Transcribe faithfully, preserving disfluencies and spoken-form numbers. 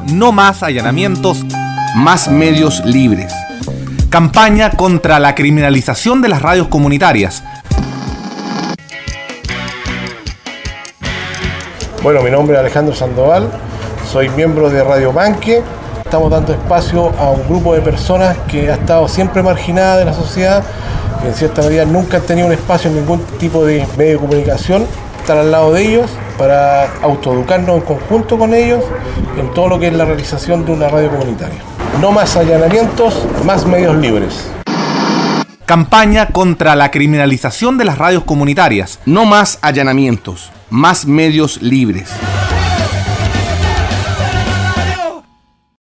No más allanamientos, más medios libres. Campaña contra la criminalización de las radios comunitarias. Bueno, mi nombre es Alejandro Sandoval, soy miembro de Radio Manque. Estamos dando espacio a un grupo de personas que ha estado siempre marginada de la sociedad, que en cierta medida nunca han tenido un espacio en ningún tipo de medio de comunicación. Estar al lado de ellos para autoeducarnos en conjunto con ellos en todo lo que es la realización de una radio comunitaria. No más allanamientos, más medios libres. Campaña contra la criminalización de las radios comunitarias. No más allanamientos, más medios libres.